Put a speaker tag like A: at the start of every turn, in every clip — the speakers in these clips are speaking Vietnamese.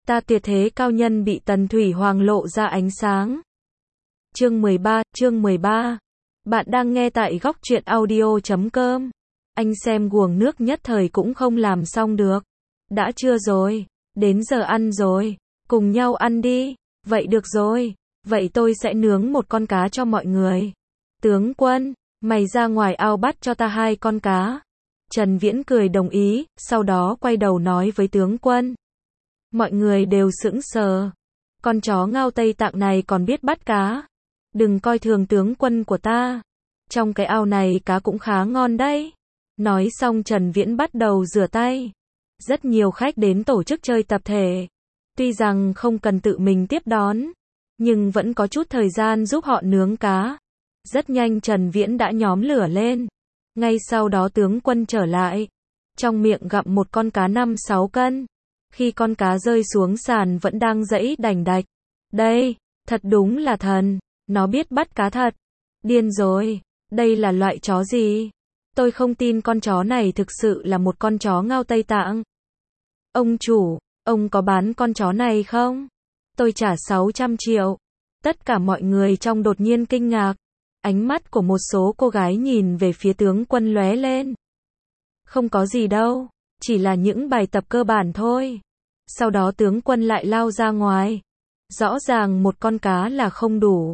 A: Ta tuyệt thế cao nhân bị Tần Thủy Hoàng lộ ra ánh sáng. Chương 13. Bạn đang nghe tại góc truyện audio.com. Anh xem guồng nước nhất thời cũng không làm xong được. Đã trưa rồi, đến giờ ăn rồi, cùng nhau ăn đi. Vậy được rồi, vậy tôi sẽ nướng một con cá cho mọi người. Tướng quân, mày ra ngoài ao bắt cho ta 2 con cá. Trần Viễn cười đồng ý, sau đó quay đầu nói với tướng quân. Mọi người đều sững sờ. Con chó ngao Tây Tạng này còn biết bắt cá. Đừng coi thường tướng quân của ta. Trong cái ao này cá cũng khá ngon đấy. Nói xong Trần Viễn bắt đầu rửa tay. Rất nhiều khách đến tổ chức chơi tập thể. Tuy rằng không cần tự mình tiếp đón, nhưng vẫn có chút thời gian giúp họ nướng cá. Rất nhanh Trần Viễn đã nhóm lửa lên. Ngay sau đó tướng quân trở lại. Trong miệng gặm một con cá 5-6 cân. Khi con cá rơi xuống sàn vẫn đang giãy đành đạch. Đây, thật đúng là thần. Nó biết bắt cá thật. Điên rồi. Đây là loại chó gì? Tôi không tin con chó này thực sự là một con chó ngao Tây Tạng. Ông chủ, ông có bán con chó này không? Tôi trả 600 triệu. Tất cả mọi người trong đột nhiên kinh ngạc. Ánh mắt của một số cô gái nhìn về phía tướng quân lóe lên. Không có gì đâu, chỉ là những bài tập cơ bản thôi. Sau đó tướng quân lại lao ra ngoài. Rõ ràng một con cá là không đủ.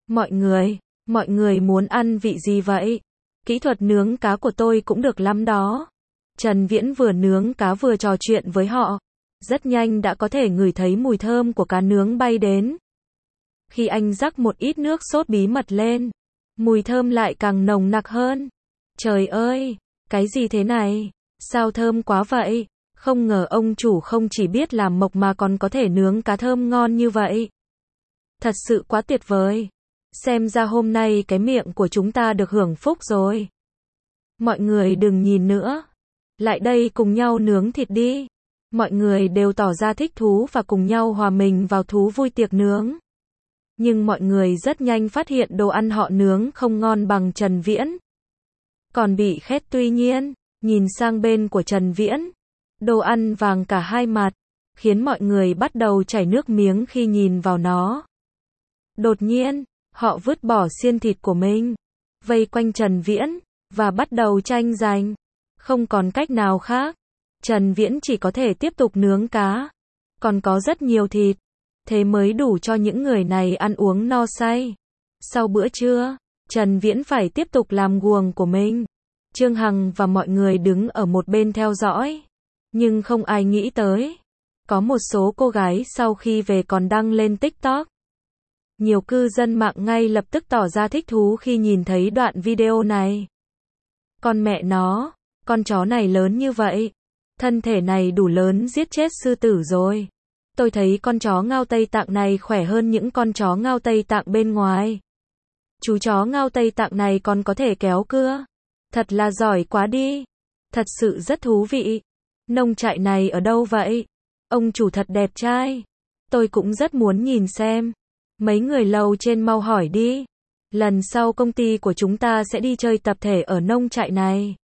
A: Mọi người muốn ăn vị gì vậy? Kỹ thuật nướng cá của tôi cũng được lắm đó. Trần Viễn vừa nướng cá vừa trò chuyện với họ. Rất nhanh đã có thể ngửi thấy mùi thơm của cá nướng bay đến. Khi anh rắc một ít nước sốt bí mật lên, mùi thơm lại càng nồng nặc hơn. Trời ơi, cái gì thế này? Sao thơm quá vậy? Không ngờ ông chủ không chỉ biết làm mộc mà còn có thể nướng cá thơm ngon như vậy. Thật sự quá tuyệt vời. Xem ra hôm nay cái miệng của chúng ta được hưởng phúc rồi. Mọi người đừng nhìn nữa. Lại đây cùng nhau nướng thịt đi. Mọi người đều tỏ ra thích thú và cùng nhau hòa mình vào thú vui tiệc nướng. Nhưng mọi người rất nhanh phát hiện đồ ăn họ nướng không ngon bằng Trần Viễn. Còn bị khét tuy nhiên, nhìn sang bên của Trần Viễn. Đồ ăn vàng cả hai mặt, khiến mọi người bắt đầu chảy nước miếng khi nhìn vào nó. Đột nhiên, họ vứt bỏ xiên thịt của mình, vây quanh Trần Viễn, và bắt đầu tranh giành. Không còn cách nào khác, Trần Viễn chỉ có thể tiếp tục nướng cá. Còn có rất nhiều thịt, thế mới đủ cho những người này ăn uống no say. Sau bữa trưa, Trần Viễn phải tiếp tục làm guồng của mình. Trương Hằng và mọi người đứng ở một bên theo dõi. Nhưng không ai nghĩ tới. Có một số cô gái sau khi về còn đăng lên TikTok. Nhiều cư dân mạng ngay lập tức tỏ ra thích thú khi nhìn thấy đoạn video này. Con mẹ nó, con chó này lớn như vậy. Thân thể này đủ lớn giết chết sư tử rồi. Tôi thấy con chó ngao Tây Tạng này khỏe hơn những con chó ngao Tây Tạng bên ngoài. Chú chó ngao Tây Tạng này còn có thể kéo cưa. Thật là giỏi quá đi. Thật sự rất thú vị. Nông trại này ở đâu vậy? Ông chủ thật đẹp trai. Tôi cũng rất muốn nhìn xem. Mấy người lầu trên mau hỏi đi. Lần sau công ty của chúng ta sẽ đi chơi tập thể ở nông trại này.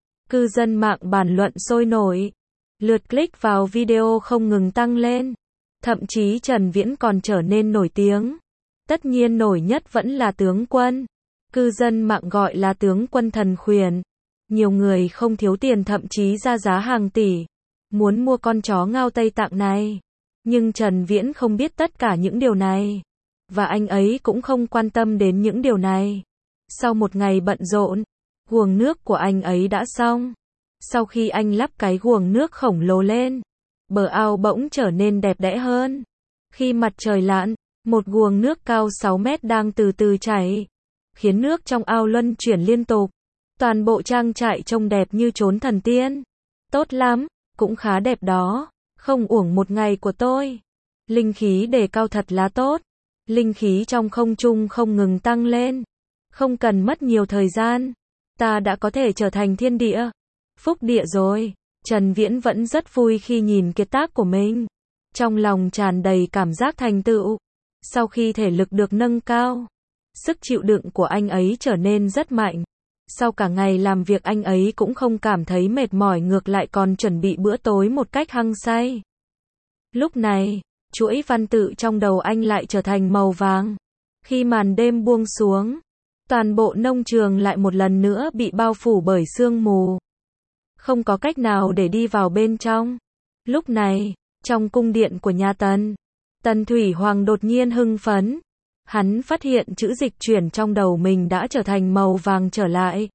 A: Cư dân mạng bàn luận sôi nổi. Lượt click vào video không ngừng tăng lên. Thậm chí Trần Viễn còn trở nên nổi tiếng. Tất nhiên nổi nhất vẫn là tướng quân. Cư dân mạng gọi là tướng quân thần khuyển. Nhiều người không thiếu tiền thậm chí ra giá hàng tỷ. Muốn mua con chó ngao Tây Tạng này. Nhưng Trần Viễn không biết tất cả những điều này. Và anh ấy cũng không quan tâm đến những điều này. Sau một ngày bận rộn, guồng nước của anh ấy đã xong. Sau khi anh lắp cái guồng nước khổng lồ lên, bờ ao bỗng trở nên đẹp đẽ hơn. Khi mặt trời lặn, một guồng nước cao 6 mét đang từ từ chảy, khiến nước trong ao luân chuyển liên tục. Toàn bộ trang trại trông đẹp như chốn thần tiên. Tốt lắm, cũng khá đẹp đó. Không uổng một ngày của tôi. Linh khí đề cao thật là tốt. Linh khí trong không trung không ngừng tăng lên. Không cần mất nhiều thời gian. Ta đã có thể trở thành thiên địa. Phúc địa rồi. Trần Viễn vẫn rất vui khi nhìn kiệt tác của mình. Trong lòng tràn đầy cảm giác thành tựu. Sau khi thể lực được nâng cao, sức chịu đựng của anh ấy trở nên rất mạnh. Sau cả ngày làm việc anh ấy cũng không cảm thấy mệt mỏi, ngược lại còn chuẩn bị bữa tối một cách hăng say. Lúc này, chuỗi văn tự trong đầu anh lại trở thành màu vàng. Khi màn đêm buông xuống, toàn bộ nông trường lại một lần nữa bị bao phủ bởi sương mù. Không có cách nào để đi vào bên trong. Lúc này, trong cung điện của nhà Tần, Tần Thủy Hoàng đột nhiên hưng phấn. Hắn phát hiện chữ dịch chuyển trong đầu mình đã trở thành màu vàng trở lại.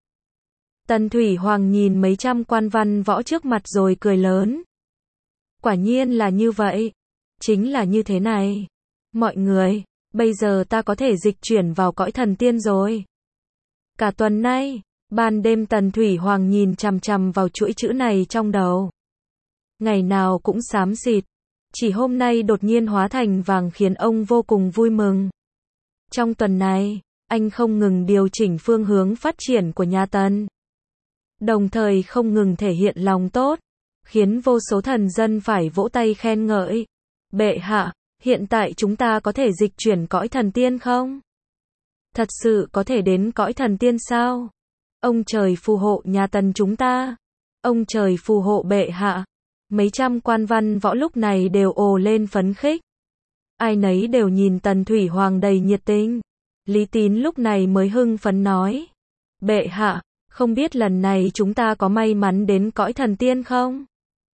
A: Tần Thủy Hoàng nhìn mấy trăm quan văn võ trước mặt rồi cười lớn. Quả nhiên là như vậy. Chính là như thế này. Mọi người, bây giờ ta có thể dịch chuyển vào cõi thần tiên rồi. Cả tuần nay, ban đêm Tần Thủy Hoàng nhìn chằm chằm vào chuỗi chữ này trong đầu. Ngày nào cũng xám xịt. Chỉ hôm nay đột nhiên hóa thành vàng khiến ông vô cùng vui mừng. Trong tuần này, anh không ngừng điều chỉnh phương hướng phát triển của nhà Tần. Đồng thời không ngừng thể hiện lòng tốt, khiến vô số thần dân phải vỗ tay khen ngợi. Bệ hạ, hiện tại chúng ta có thể dịch chuyển cõi thần tiên không? Thật sự có thể đến cõi thần tiên sao? Ông trời phù hộ nhà Tần chúng ta. Ông trời phù hộ bệ hạ. Mấy trăm quan văn võ lúc này đều ồ lên phấn khích. Ai nấy đều nhìn Tần Thủy Hoàng đầy nhiệt tình. Lý Tín lúc này mới hưng phấn nói. Bệ hạ, không biết lần này chúng ta có may mắn đến cõi thần tiên không?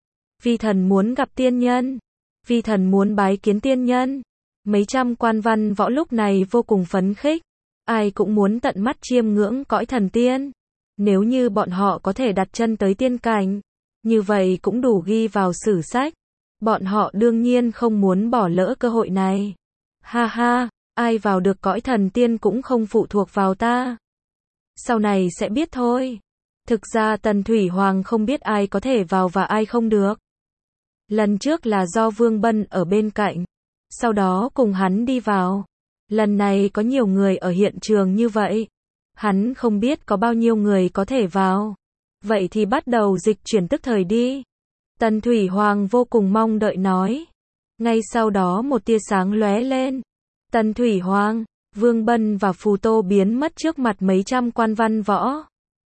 A: Vi thần muốn gặp tiên nhân. Vi thần muốn bái kiến tiên nhân. Mấy trăm quan văn võ lúc này vô cùng phấn khích. Ai cũng muốn tận mắt chiêm ngưỡng cõi thần tiên. Nếu như bọn họ có thể đặt chân tới tiên cảnh, như vậy cũng đủ ghi vào sử sách. Bọn họ đương nhiên không muốn bỏ lỡ cơ hội này. Ha ha, ai vào được cõi thần tiên cũng không phụ thuộc vào ta. Sau này sẽ biết thôi. Thực ra Tần Thủy Hoàng không biết ai có thể vào và ai không được. Lần trước là do Vương Bân ở bên cạnh, sau đó cùng hắn đi vào. Lần này có nhiều người ở hiện trường như vậy. Hắn không biết có bao nhiêu người có thể vào. Vậy thì bắt đầu dịch chuyển tức thời đi. Tần Thủy Hoàng vô cùng mong đợi nói. Ngay sau đó một tia sáng lóe lên. Tần Thủy Hoàng, Vương Bân và Phù Tô biến mất trước mặt mấy trăm quan văn võ.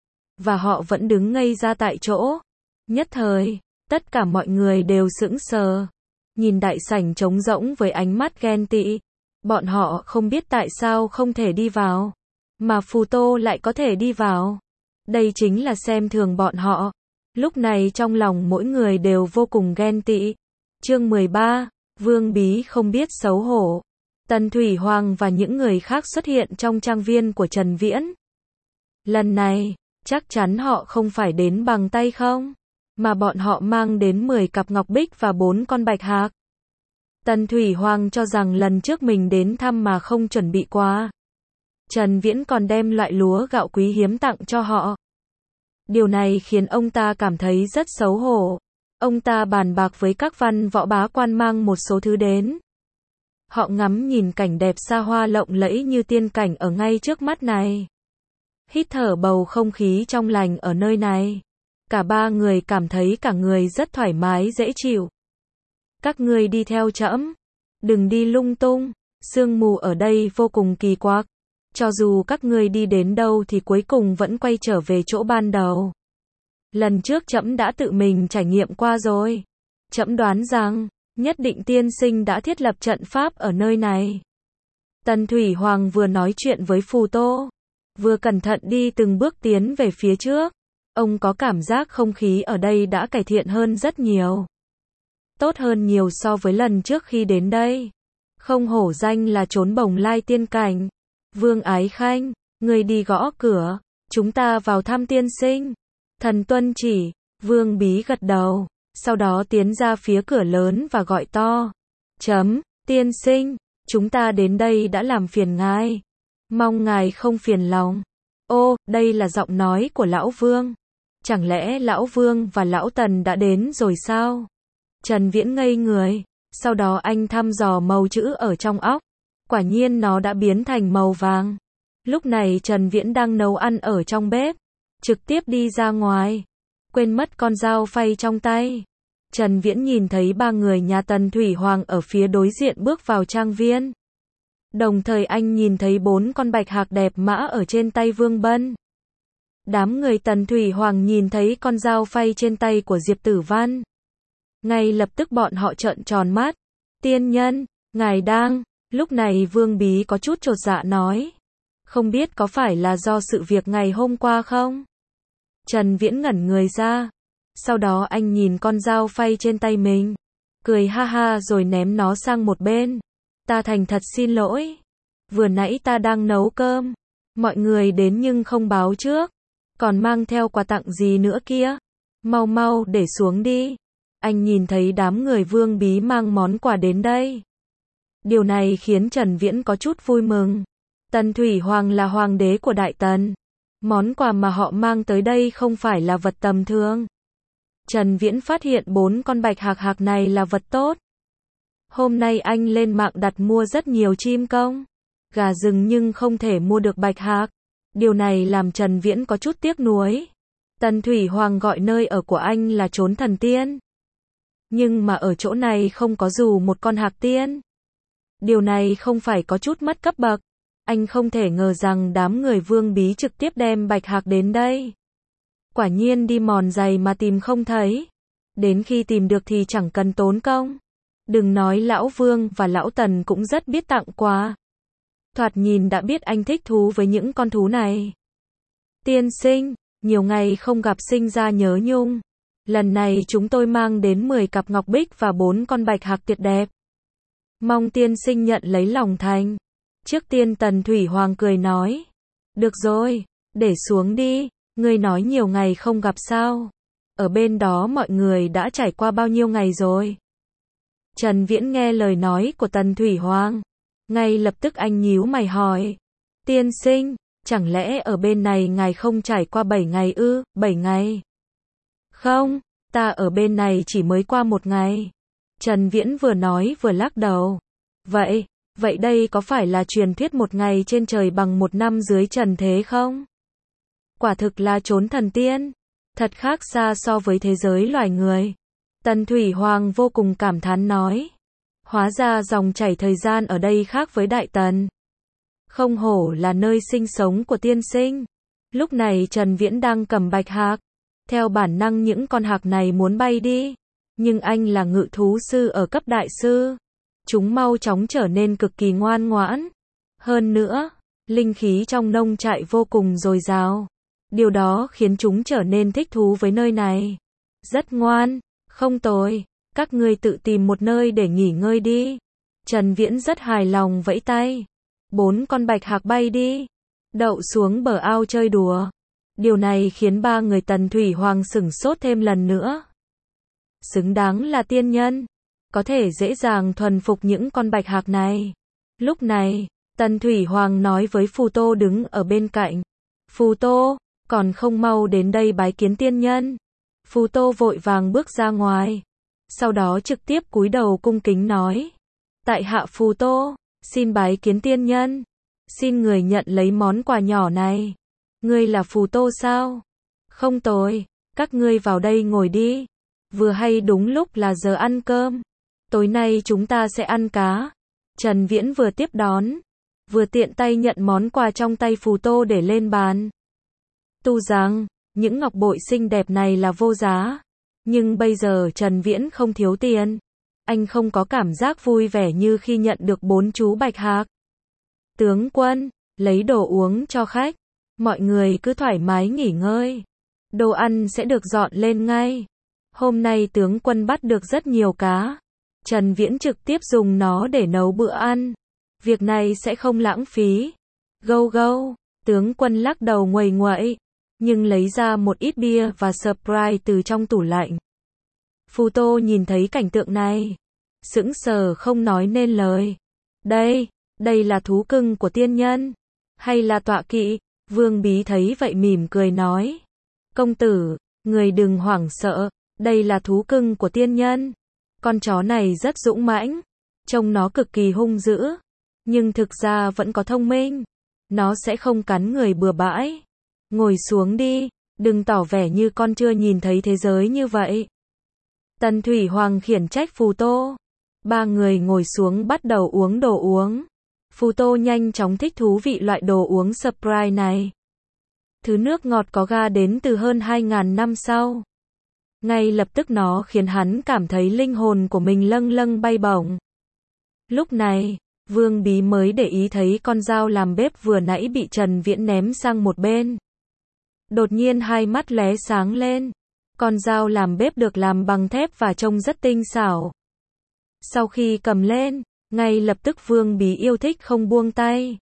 A: Và họ vẫn đứng ngây ra tại chỗ. Nhất thời, tất cả mọi người đều sững sờ. Nhìn đại sảnh trống rỗng với ánh mắt ghen tị. Bọn họ không biết tại sao không thể đi vào. Mà Phù Tô lại có thể đi vào. Đây chính là xem thường bọn họ. Lúc này trong lòng mỗi người đều vô cùng ghen tị. Chương 13, Vương Bí không biết xấu hổ. Tần Thủy Hoàng và những người khác xuất hiện trong trang viên của Trần Viễn. Lần này, chắc chắn họ không phải đến bằng tay không, mà bọn họ mang đến 10 cặp ngọc bích và 4 con bạch hạc. Tần Thủy Hoàng cho rằng lần trước mình đến thăm mà không chuẩn bị quà. Trần Viễn còn đem loại lúa gạo quý hiếm tặng cho họ. Điều này khiến ông ta cảm thấy rất xấu hổ. Ông ta bàn bạc với các văn võ bá quan mang một số thứ đến. Họ ngắm nhìn cảnh đẹp xa hoa lộng lẫy như tiên cảnh ở ngay trước mắt này. Hít thở bầu không khí trong lành ở nơi này. Cả ba người cảm thấy cả người rất thoải mái dễ chịu. Các ngươi đi theo trẫm, đừng đi lung tung, sương mù ở đây vô cùng kỳ quặc. Cho dù các ngươi đi đến đâu thì cuối cùng vẫn quay trở về chỗ ban đầu. Lần trước trẫm đã tự mình trải nghiệm qua rồi. Trẫm đoán rằng, nhất định tiên sinh đã thiết lập trận pháp ở nơi này. Tần Thủy Hoàng vừa nói chuyện với Phù Tô, vừa cẩn thận đi từng bước tiến về phía trước. Ông có cảm giác không khí ở đây đã cải thiện hơn rất nhiều. Tốt hơn nhiều so với lần trước khi đến đây. Không hổ danh là trốn bồng lai tiên cảnh. Vương Ái Khanh, người đi gõ cửa, chúng ta vào thăm tiên sinh. Thần tuân chỉ, Vương Bí gật đầu, sau đó tiến ra phía cửa lớn và gọi to. Tiên sinh, chúng ta đến đây đã làm phiền ngài. Mong ngài không phiền lòng. Ô, đây là giọng nói của Lão Vương. Chẳng lẽ Lão Vương và Lão Tần đã đến rồi sao? Trần Viễn ngây người, sau đó anh thăm dò màu chữ ở trong óc. Quả nhiên nó đã biến thành màu vàng. Lúc này Trần Viễn đang nấu ăn ở trong bếp, trực tiếp đi ra ngoài, quên mất con dao phay trong tay. Trần Viễn nhìn thấy ba người nhà Tần Thủy Hoàng ở phía đối diện bước vào trang viên. Đồng thời anh nhìn thấy 4 con bạch hạc đẹp mã ở trên tay Vương Bân. Đám người Tần Thủy Hoàng nhìn thấy con dao phay trên tay của Diệp Tử Văn. Ngay lập tức bọn họ trợn tròn mắt. Tiên nhân, ngài đang, lúc này Vương Bí có chút chột dạ nói. Không biết có phải là do sự việc ngày hôm qua không? Trần Viễn ngẩn người ra. Sau đó anh nhìn con dao phay trên tay mình. Cười ha ha rồi ném nó sang một bên. Ta thành thật xin lỗi. Vừa nãy ta đang nấu cơm. Mọi người đến nhưng không báo trước. Còn mang theo quà tặng gì nữa kia. Mau mau để xuống đi. Anh nhìn thấy đám người Vương Bí mang món quà đến đây. Điều này khiến Trần Viễn có chút vui mừng. Tần Thủy Hoàng là hoàng đế của Đại Tần. Món quà mà họ mang tới đây không phải là vật tầm thường. Trần Viễn phát hiện 4 con bạch hạc hạc này là vật tốt. Hôm nay anh lên mạng đặt mua rất nhiều chim công, gà rừng nhưng không thể mua được bạch hạc. Điều này làm Trần Viễn có chút tiếc nuối. Tần Thủy Hoàng gọi nơi ở của anh là Chốn Thần Tiên. Nhưng mà ở chỗ này không có dù một con hạc tiên. Điều này không phải có chút mất cấp bậc. Anh không thể ngờ rằng đám người Vương Bí trực tiếp đem bạch hạc đến đây. Quả nhiên đi mòn giày mà tìm không thấy. Đến khi tìm được thì chẳng cần tốn công. Đừng nói lão Vương và lão Tần cũng rất biết tặng quà. Thoạt nhìn đã biết anh thích thú với những con thú này. Tiên sinh, nhiều ngày không gặp sinh ra nhớ nhung. Lần này chúng tôi mang đến 10 cặp ngọc bích và 4 con bạch hạc tuyệt đẹp. Mong tiên sinh nhận lấy lòng thành. Trước tiên Tần Thủy Hoàng cười nói. Được rồi, để xuống đi. Ngươi nói nhiều ngày không gặp sao? Ở bên đó mọi người đã trải qua bao nhiêu ngày rồi? Trần Viễn nghe lời nói của Tần Thủy Hoàng. Ngay lập tức anh nhíu mày hỏi. Tiên sinh, chẳng lẽ ở bên này ngài không trải qua 7 ngày ư? 7 ngày? Không, ta ở bên này chỉ mới qua 1 ngày. Trần Viễn vừa nói vừa lắc đầu. Vậy đây có phải là truyền thuyết 1 ngày trên trời bằng 1 năm dưới trần thế không? Quả thực là Chốn Thần Tiên. Thật khác xa so với thế giới loài người. Tần Thủy Hoàng vô cùng cảm thán nói. Hóa ra dòng chảy thời gian ở đây khác với Đại Tần. Không hổ là nơi sinh sống của tiên sinh. Lúc này Trần Viễn đang cầm bạch hạc. Theo bản năng những con hạc này muốn bay đi. Nhưng anh là ngự thú sư ở cấp đại sư. Chúng mau chóng trở nên cực kỳ ngoan ngoãn. Hơn nữa, linh khí trong nông trại vô cùng dồi dào. Điều đó khiến chúng trở nên thích thú với nơi này. Rất ngoan, không tồi, các ngươi tự tìm một nơi để nghỉ ngơi đi. Trần Viễn rất hài lòng vẫy tay. 4 con bạch hạc bay đi, đậu xuống bờ ao chơi đùa. Điều này khiến 3 người Tần Thủy Hoàng sửng sốt thêm lần nữa. Xứng đáng là tiên nhân, có thể dễ dàng thuần phục những con bạch hạc này. Lúc này, Tần Thủy Hoàng nói với Phù Tô đứng ở bên cạnh. Phù Tô, còn không mau đến đây bái kiến tiên nhân. Phù Tô vội vàng bước ra ngoài. Sau đó trực tiếp cúi đầu cung kính nói. Tại hạ Phù Tô, xin bái kiến tiên nhân. Xin người nhận lấy món quà nhỏ này. Ngươi là Phù Tô sao? Không tồi, các ngươi vào đây ngồi đi. Vừa hay đúng lúc là giờ ăn cơm. Tối nay chúng ta sẽ ăn cá. Trần Viễn vừa tiếp đón, vừa tiện tay nhận món quà trong tay Phù Tô để lên bàn. Tu rằng, những ngọc bội xinh đẹp này là vô giá. Nhưng bây giờ Trần Viễn không thiếu tiền. Anh không có cảm giác vui vẻ như khi nhận được 4 chú bạch hạc. Tướng quân, lấy đồ uống cho khách. Mọi người cứ thoải mái nghỉ ngơi. Đồ ăn sẽ được dọn lên ngay. Hôm nay tướng quân bắt được rất nhiều cá. Trần Viễn trực tiếp dùng nó để nấu bữa ăn. Việc này sẽ không lãng phí. Gâu gâu, tướng quân lắc đầu nguầy nguậy, nhưng lấy ra một ít bia và Sprite từ trong tủ lạnh. Phù Tô nhìn thấy cảnh tượng này, sững sờ không nói nên lời. Đây là thú cưng của tiên nhân, hay là tọa kỵ? Vương Bí thấy vậy mỉm cười nói. Công tử, người đừng hoảng sợ, đây là thú cưng của tiên nhân. Con chó này rất dũng mãnh, trông nó cực kỳ hung dữ, nhưng thực ra vẫn có thông minh. Nó sẽ không cắn người bừa bãi. Ngồi xuống đi, đừng tỏ vẻ như con chưa nhìn thấy thế giới như vậy. Tần Thủy Hoàng khiển trách Phù Tô. 3 người ngồi xuống bắt đầu uống đồ uống. Phù Tô nhanh chóng thích thú vị loại đồ uống Sprite này. Thứ nước ngọt có ga đến từ hơn 2.000 năm sau. Ngay lập tức nó khiến hắn cảm thấy linh hồn của mình lâng lâng bay bổng. Lúc này, Vương Bí mới để ý thấy con dao làm bếp vừa nãy bị Trần Viễn ném sang một bên. Đột nhiên hai mắt lóe sáng lên. Con dao làm bếp được làm bằng thép và trông rất tinh xảo. Sau khi cầm lên, ngay lập tức Vương Bí yêu thích không buông tay.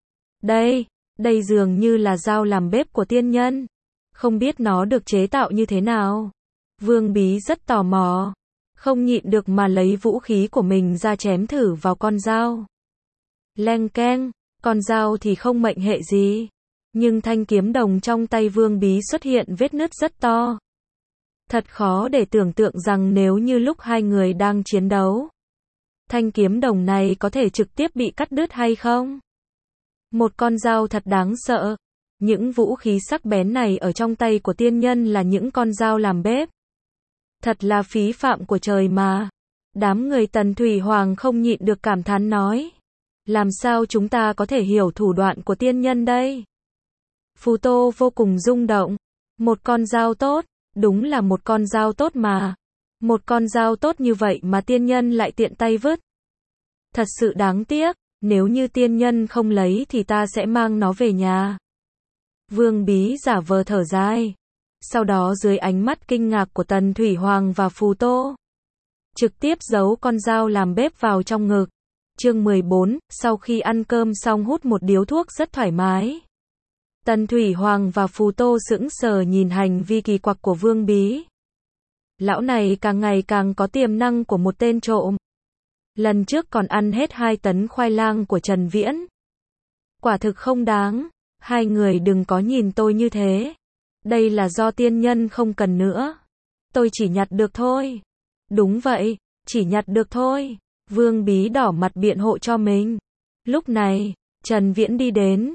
A: Đây dường như là dao làm bếp của tiên nhân. Không biết nó được chế tạo như thế nào. Vương Bí rất tò mò. Không nhịn được mà lấy vũ khí của mình ra chém thử vào con dao. Leng keng, con dao thì không mệnh hệ gì. Nhưng thanh kiếm đồng trong tay Vương Bí xuất hiện vết nứt rất to. Thật khó để tưởng tượng rằng nếu như lúc hai người đang chiến đấu, thanh kiếm đồng này có thể trực tiếp bị cắt đứt hay không? Một con dao thật đáng sợ. Những vũ khí sắc bén này ở trong tay của tiên nhân là những con dao làm bếp. Thật là phí phạm của trời mà. Đám người Tần Thủy Hoàng không nhịn được cảm thán nói. Làm sao chúng ta có thể hiểu thủ đoạn của tiên nhân đây? Phù Tô vô cùng rung động. Một con dao tốt, đúng là một con dao tốt mà. Một con dao tốt như vậy mà tiên nhân lại tiện tay vứt. Thật sự đáng tiếc, nếu như tiên nhân không lấy thì ta sẽ mang nó về nhà. Vương Bí giả vờ thở dài. Sau đó dưới ánh mắt kinh ngạc của Tần Thủy Hoàng và Phù Tô, trực tiếp giấu con dao làm bếp vào trong ngực. Chương 14, sau khi ăn cơm xong hút một điếu thuốc rất thoải mái. Tần Thủy Hoàng và Phù Tô sững sờ nhìn hành vi kỳ quặc của Vương Bí. Lão này càng ngày càng có tiềm năng của một tên trộm. Lần trước còn ăn hết 2 tấn khoai lang của Trần Viễn. Quả thực không đáng. Hai người đừng có nhìn tôi như thế. Đây là do tiên nhân không cần nữa. Tôi chỉ nhặt được thôi. Đúng vậy, chỉ nhặt được thôi. Vương Bí đỏ mặt biện hộ cho mình. Lúc này, Trần Viễn đi đến.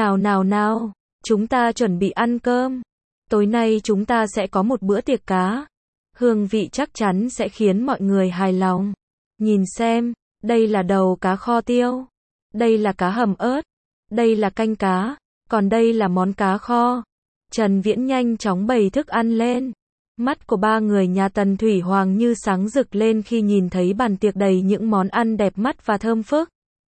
A: Nào, chúng ta chuẩn bị ăn cơm. Tối nay chúng ta sẽ có một bữa tiệc cá. Hương vị chắc chắn sẽ khiến mọi người hài lòng. Nhìn xem, đây là đầu cá kho tiêu. Đây là cá hầm ớt. Đây là canh cá. Còn đây là món cá kho. Trần Viễn nhanh chóng bày thức ăn lên. Mắt của ba người nhà Tần Thủy Hoàng như sáng rực lên khi nhìn thấy bàn tiệc đầy những món ăn đẹp mắt và thơm phức.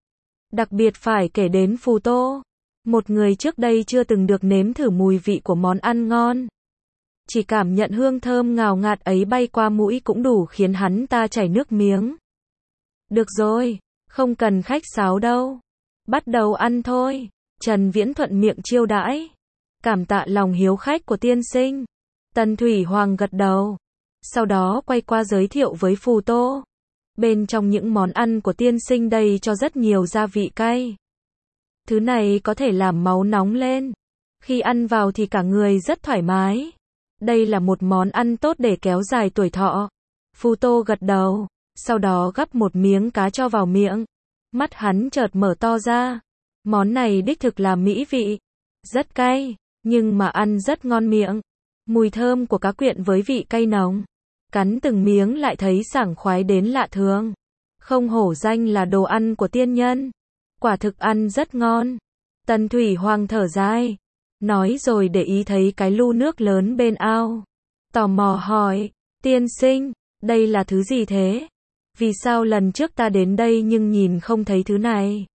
A: Đặc biệt phải kể đến Phù Tô. Một người trước đây chưa từng được nếm thử mùi vị của món ăn ngon. Chỉ cảm nhận hương thơm ngào ngạt ấy bay qua mũi cũng đủ khiến hắn ta chảy nước miếng. Được rồi, không cần khách sáo đâu. Bắt đầu ăn thôi. Trần Viễn thuận miệng chiêu đãi. Cảm tạ lòng hiếu khách của tiên sinh. Tần Thủy Hoàng gật đầu. Sau đó quay qua giới thiệu với Phù Tô. Bên trong những món ăn của tiên sinh đây cho rất nhiều gia vị cay. Thứ này có thể làm máu nóng lên. Khi ăn vào thì cả người rất thoải mái. Đây là một món ăn tốt để kéo dài tuổi thọ. Phù Tô gật đầu. Sau đó gắp một miếng cá cho vào miệng. Mắt hắn chợt mở to ra. Món này đích thực là mỹ vị. Rất cay, nhưng mà ăn rất ngon miệng. Mùi thơm của cá quyện với vị cay nồng. Cắn từng miếng lại thấy sảng khoái đến lạ thường. Không hổ danh là đồ ăn của tiên nhân. Quả thực ăn rất ngon. Tần Thủy Hoàng thở dài. Nói rồi để ý thấy cái lu nước lớn bên ao. Tò mò hỏi, tiên sinh, đây là thứ gì thế? Vì sao lần trước ta đến đây nhưng nhìn không thấy thứ này?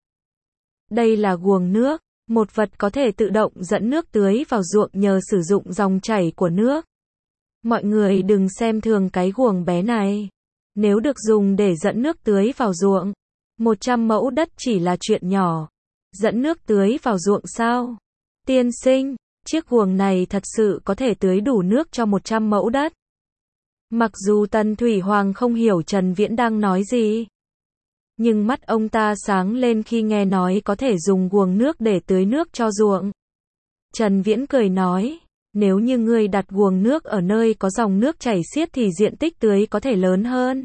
A: Đây là guồng nước, một vật có thể tự động dẫn nước tưới vào ruộng nhờ sử dụng dòng chảy của nước. Mọi người đừng xem thường cái guồng bé này. Nếu được dùng để dẫn nước tưới vào ruộng, 100 mẫu đất chỉ là chuyện nhỏ. Dẫn nước tưới vào ruộng sao? Tiên sinh, chiếc guồng này thật sự có thể tưới đủ nước cho 100 mẫu đất. Mặc dù Tần Thủy Hoàng không hiểu Trần Viễn đang nói gì, nhưng mắt ông ta sáng lên khi nghe nói có thể dùng guồng nước để tưới nước cho ruộng. Trần Viễn cười nói, nếu như ngươi đặt guồng nước ở nơi có dòng nước chảy xiết thì diện tích tưới có thể lớn hơn.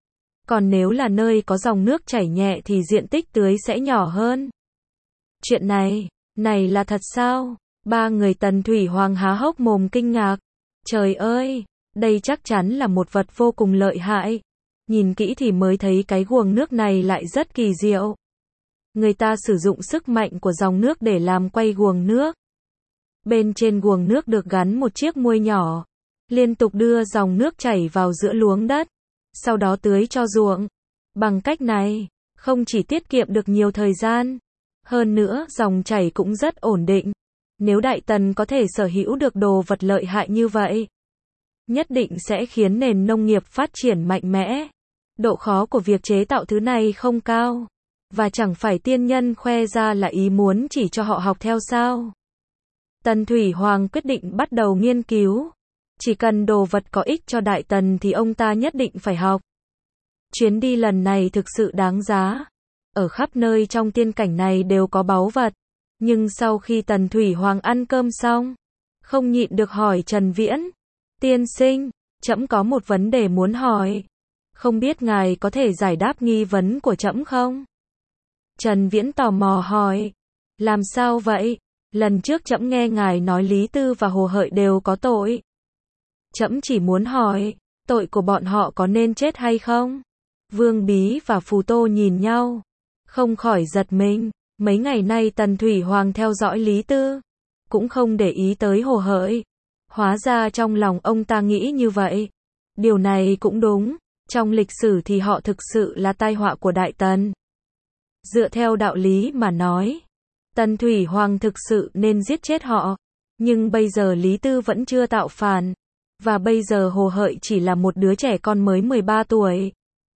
A: Còn nếu là nơi có dòng nước chảy nhẹ thì diện tích tưới sẽ nhỏ hơn. Chuyện này là thật sao? Ba người Tần Thủy Hoàng há hốc mồm kinh ngạc. Trời ơi, đây chắc chắn là một vật vô cùng lợi hại. Nhìn kỹ thì mới thấy cái guồng nước này lại rất kỳ diệu. Người ta sử dụng sức mạnh của dòng nước để làm quay guồng nước. Bên trên guồng nước được gắn một chiếc muôi nhỏ. liên tục đưa dòng nước chảy vào giữa luống đất, sau đó tưới cho ruộng. Bằng cách này, không chỉ tiết kiệm được nhiều thời gian, hơn nữa dòng chảy cũng rất ổn định. Nếu Đại Tần có thể sở hữu được đồ vật lợi hại như vậy, nhất định sẽ khiến nền nông nghiệp phát triển mạnh mẽ. Độ khó của việc chế tạo thứ này không cao, và chẳng phải tiên nhân khoe ra là ý muốn chỉ cho họ học theo sao. Tần Thủy Hoàng quyết định bắt đầu nghiên cứu. Chỉ cần đồ vật có ích cho Đại Tần thì ông ta nhất định phải học. Chuyến đi lần này thực sự đáng giá. Ở khắp nơi trong tiên cảnh này đều có báu vật. Nhưng sau khi Tần Thủy Hoàng ăn cơm xong, không nhịn được hỏi Trần Viễn. Tiên sinh, trẫm có một vấn đề muốn hỏi. Không biết ngài có thể giải đáp nghi vấn của trẫm không? Trần Viễn tò mò hỏi. Làm sao vậy? Lần trước trẫm nghe ngài nói Lý Tư và Hồ Hợi đều có tội. Trẫm chỉ muốn hỏi, tội của bọn họ có nên chết hay không? Vương Bí và Phù Tô nhìn nhau, không khỏi giật mình. Mấy ngày nay Tần Thủy Hoàng theo dõi Lý Tư, cũng không để ý tới Hồ Hợi. Hóa ra trong lòng ông ta nghĩ như vậy. Điều này cũng đúng, trong lịch sử thì họ thực sự là tai họa của Đại Tần. Dựa theo đạo lý mà nói, Tần Thủy Hoàng thực sự nên giết chết họ. Nhưng bây giờ Lý Tư vẫn chưa tạo phản. Và bây giờ Hồ Hợi chỉ là một đứa trẻ con mới 13 tuổi.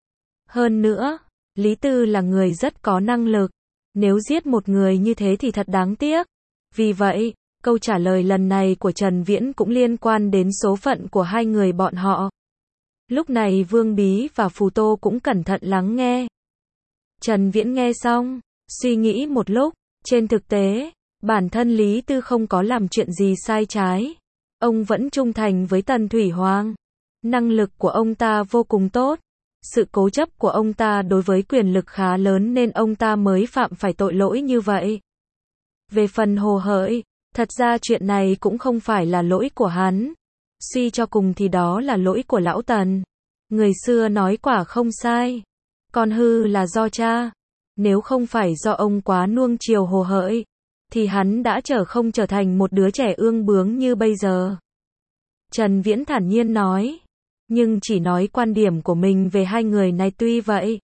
A: Hơn nữa, Lý Tư là người rất có năng lực. Nếu giết một người như thế thì thật đáng tiếc. Vì vậy, câu trả lời lần này của Trần Viễn cũng liên quan đến số phận của hai người bọn họ. Lúc này Vương Bí và Phù Tô cũng cẩn thận lắng nghe. Trần Viễn nghe xong, suy nghĩ một lúc. Trên thực tế, bản thân Lý Tư không có làm chuyện gì sai trái. Ông vẫn trung thành với Tần Thủy Hoàng. Năng lực của ông ta vô cùng tốt. Sự cố chấp của ông ta đối với quyền lực khá lớn nên ông ta mới phạm phải tội lỗi như vậy. Về phần Hồ Hợi, thật ra chuyện này cũng không phải là lỗi của hắn. Suy cho cùng thì đó là lỗi của lão Tần. Người xưa nói quả không sai. Con hư là do cha. Nếu không phải do ông quá nuông chiều Hồ Hợi, thì hắn đã không trở thành một đứa trẻ ương bướng như bây giờ. Trần Viễn thản nhiên nói. Nhưng chỉ nói quan điểm của mình về hai người này tuy vậy.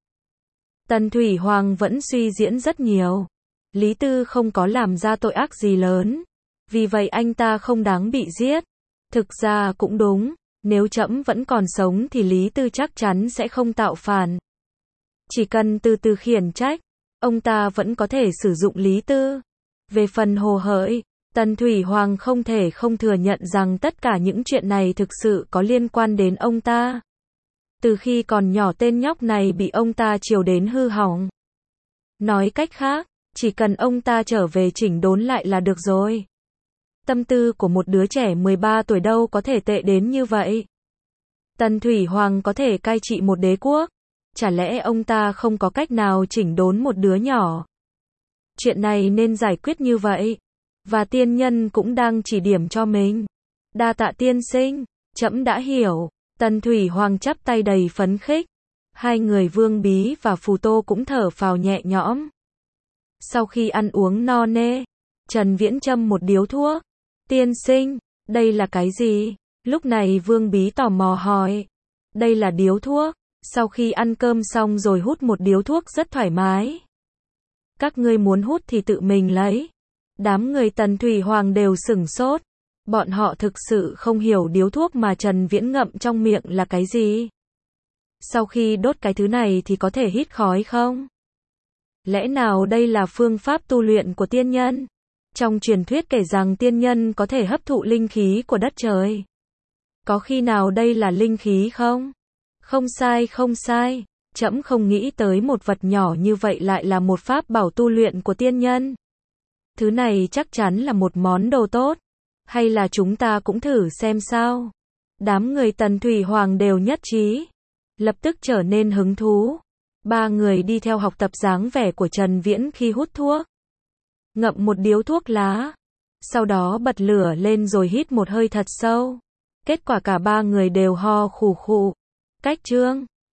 A: Tần Thủy Hoàng vẫn suy diễn rất nhiều. Lý Tư không có làm ra tội ác gì lớn. Vì vậy anh ta không đáng bị giết. Thực ra cũng đúng. Nếu trẫm vẫn còn sống thì Lý Tư chắc chắn sẽ không tạo phản. Chỉ cần từ từ khiển trách, ông ta vẫn có thể sử dụng Lý Tư. Về phần Hồ Hợi, Tần Thủy Hoàng không thể không thừa nhận rằng tất cả những chuyện này thực sự có liên quan đến ông ta. Từ khi còn nhỏ tên nhóc này bị ông ta chiều đến hư hỏng. Nói cách khác, chỉ cần ông ta trở về chỉnh đốn lại là được rồi. Tâm tư của một đứa trẻ 13 tuổi đâu có thể tệ đến như vậy. Tần Thủy Hoàng có thể cai trị một đế quốc. Chả lẽ ông ta không có cách nào chỉnh đốn một đứa nhỏ? Chuyện này nên giải quyết như vậy. Và tiên nhân cũng đang chỉ điểm cho mình. Đa tạ tiên sinh, trẫm đã hiểu. Tần Thủy Hoàng chắp tay đầy phấn khích. Hai người Vương Bí và Phù Tô cũng thở phào nhẹ nhõm. Sau khi ăn uống no nê, Trần Viễn châm một điếu thuốc. Tiên sinh, đây là cái gì? Lúc này Vương Bí tò mò hỏi. Đây là điếu thuốc. Sau khi ăn cơm xong rồi hút một điếu thuốc rất thoải mái. Các ngươi muốn hút thì tự mình lấy. Đám người Tần Thủy Hoàng đều sửng sốt. Bọn họ thực sự không hiểu điếu thuốc mà Trần Viễn ngậm trong miệng là cái gì. Sau khi đốt cái thứ này thì có thể hít khói không? Lẽ nào đây là phương pháp tu luyện của tiên nhân? Trong truyền thuyết kể rằng tiên nhân có thể hấp thụ linh khí của đất trời. Có khi nào đây là linh khí không? Không sai không sai. Trẫm không nghĩ tới một vật nhỏ như vậy lại là một pháp bảo tu luyện của tiên nhân. Thứ này chắc chắn là một món đồ tốt. Hay là chúng ta cũng thử xem sao? Đám người Tần Thủy Hoàng đều nhất trí. Lập tức trở nên hứng thú. Ba người đi theo học tập dáng vẻ của Trần Viễn khi hút thuốc. Ngậm một điếu thuốc lá. Sau đó bật lửa lên rồi hít một hơi thật sâu. Kết quả cả ba người đều ho khù khụ. Cách chương